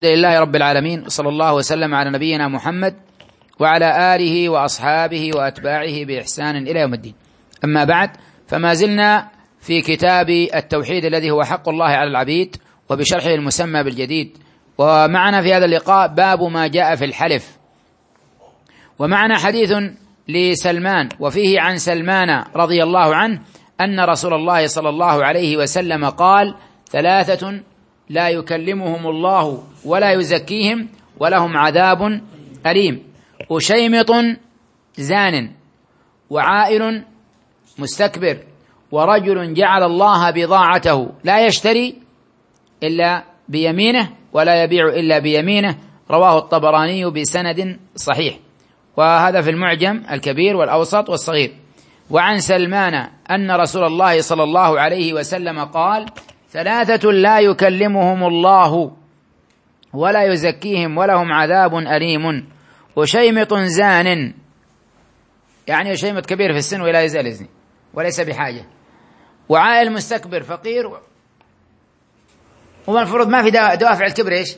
لله رب العالمين، وصلى الله وسلم على نبينا محمد وعلى آله وأصحابه وأتباعه بإحسان إلى يوم الدين. أما بعد، فما زلنا في كتاب التوحيد الذي هو حق الله على العبيد وبشرحه المسمى بالجديد، ومعنا في هذا اللقاء باب ما جاء في الحلف. ومعنا حديث لسلمان، وفيه عن سلمان رضي الله عنه أن رسول الله صلى الله عليه وسلم قال: 3 لا يكلمهم الله ولا يزكيهم ولهم عذاب أليم: أشيمط زان، وعائل مستكبر، ورجل جعل الله بضاعته لا يشتري إلا بيمينه ولا يبيع إلا بيمينه. رواه الطبراني بسند صحيح، وهذا في المعجم الكبير والأوسط والصغير. وعن سلمان أن رسول الله صلى الله عليه وسلم قال: 3 لا يكلمهم الله ولا يزكيهم ولهم عذاب أليم: وشيمط زان، يعني شيمط كبير في السن ولا يزال يزني وليس بحاجة، وعائل مستكبر فقير. والمفروض ما في دوافع الكبر ايش؟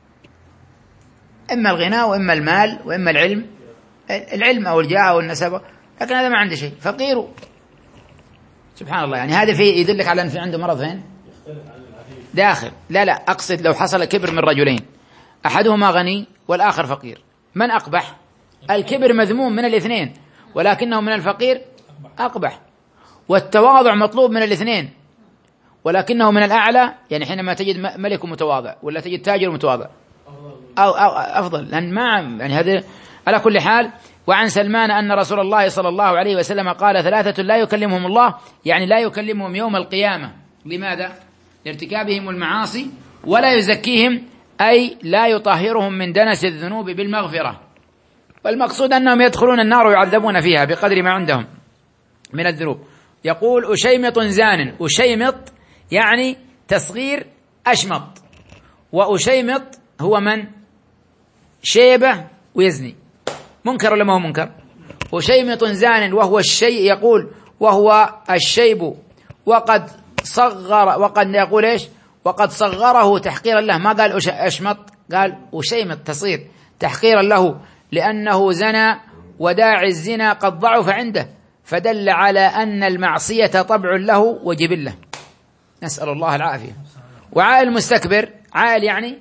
إما الغنى وإما المال وإما العلم أو الجاه أو النسب، لكن هذا ما عنده شيء، فقير. سبحان الله، يعني هذا فيه يدلك على أن في عنده مرض فين؟ داخل. لا أقصد لو حصل كبر من رجلين، أحدهما غني والآخر فقير، من أقبح؟ الكبر مذموم من الاثنين، ولكنه من الفقير أقبح. والتواضع مطلوب من الاثنين، ولكنه من الأعلى. يعني حينما تجد ملك متواضع ولا تجد تاجر متواضع أو أفضل، لأن ما يعني هذا على كل حال. وعن سلمان أن رسول الله صلى الله عليه وسلم قال: 3 لا يكلمهم الله، يعني لا يكلمهم يوم القيامة. لماذا؟ لارتكابهم المعاصي. ولا يزكيهم، أي لا يطهرهم من دنس الذنوب بالمغفرة، والمقصود أنهم يدخلون النار ويعذبون فيها بقدر ما عندهم من الذنوب. يقول: أشيمط زان. أشيمط يعني تصغير أشمط، وأشيمط هو من شيبة ويزني، منكر ولا ما هو منكر؟ وشيمط زان وهو الشيء، يقول وهو الشيب، وقد صغر، وقد يقول ايش؟ وقد صغره تحقيرا له. ما قال أشمط، قال أشيمط تصغير تحقيرا له، لأنه زنى وداعي الزنا قد ضعف عنده، فدل على أن المعصية طبع له وجبله، نسأل الله العافية. وعائل مستكبر، عائل يعني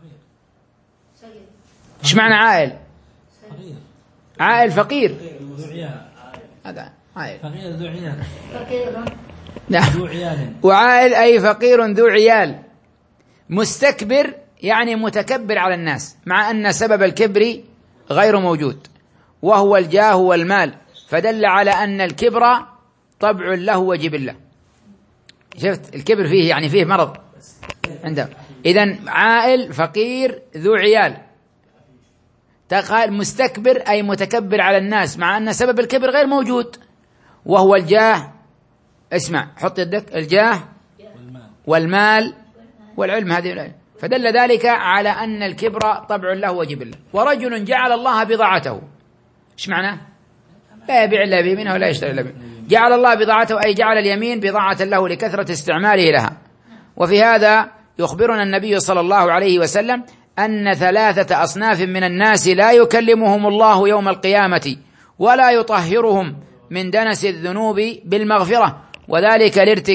ايش معنى عائل؟ عائل فقير، هذا عائل فقير ذو عيال. نعم، وعائل أي فقير ذو عيال. مستكبر يعني متكبر على الناس، مع أن سبب الكبر غير موجود وهو الجاه والمال، فدل على أن الكبر طبع له وجبله. شفت الكبر فيه يعني فيه مرض عنده. إذن عائل فقير ذو عيال. تقال مستكبر أي متكبر على الناس، مع أن سبب الكبر غير موجود وهو الجاه. اسمع، حط يدك، الجاه والمال والعلم، هذه. فدل ذلك على أن الكبر طبع له وجبله. ورجل جعل الله بضاعته، ايش معناه؟ لا يبيع إلا بيمينه ولا يشتري إلا بيمينه. جعل الله بضاعته أي جعل اليمين بضاعة له لكثرة استعماله لها. وفي هذا يخبرنا النبي صلى الله عليه وسلم أن 3 أصناف من الناس لا يكلمهم الله يوم القيامة ولا يطهرهم من دنس الذنوب بالمغفرة، وذلك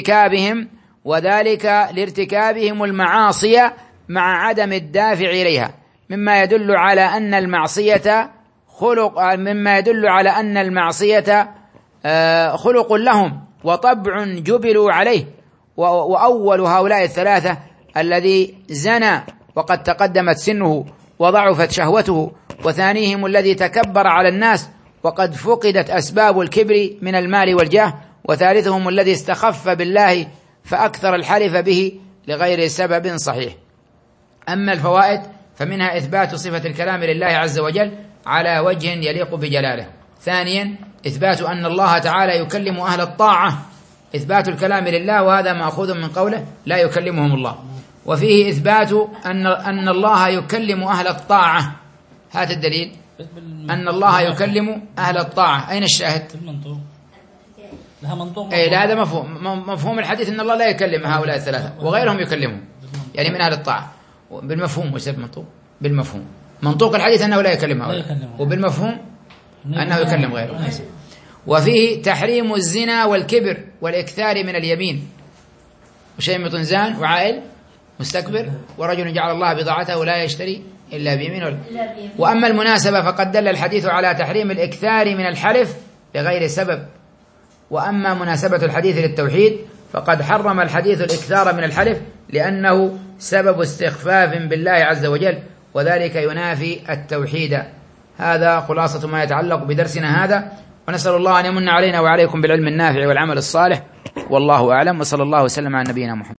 لارتكابهم المعاصي مع عدم الدافع إليها، مما يدل على أن المعصية خلق لهم وطبع جبلوا عليه. وأول هؤلاء 3 الذي زنى وقد تقدمت سنه وضعفت شهوته، وثانيهم الذي تكبر على الناس وقد فقدت أسباب الكبر من المال والجاه، وثالثهم الذي استخف بالله فأكثر الحلف به لغير سبب صحيح. أما الفوائد فمنها إثبات صفة الكلام لله عز وجل على وجه يليق بجلاله. ثانيا، إثبات أن الله تعالى يكلم أهل الطاعة، إثبات الكلام لله، وهذا مأخوذ من قوله لا يكلمهم الله. وفيه إثبات أن الله يكلم أهل الطاعة. هات الدليل، أن الله يكلم أهل الطاعة. أين الشاهد؟ لها منطوق. أي لا، هذا مفهوم الحديث أن الله لا يكلم هؤلاء 3 وغيرهم يكلمهم، يعني من أهل الطاعة. بالمفهوم. وش منطوق؟ بالمفهوم. منطوق الحديث أنه لا يكلم غيره، وبالمفهوم أنه يكلم غيره. وفيه تحريم الزنا والكبر والإكثار من اليمين، وشيء طنزان وعائل مستكبر، ورجل جعل الله بضاعته لا يشتري إلا بيمين. وأما المناسبة فقد دل الحديث على تحريم الإكثار من الحلف بغير سبب. وأما مناسبة الحديث للتوحيد فقد حرم الحديث الإكثار من الحلف لأنه سبب استخفاف بالله عز وجل، وذلك ينافي التوحيد. هذا خلاصة ما يتعلق بدرسنا هذا، ونسأل الله أن يمن علينا وعليكم بالعلم النافع والعمل الصالح، والله أعلم، وصلى الله وسلم على نبينا محمد.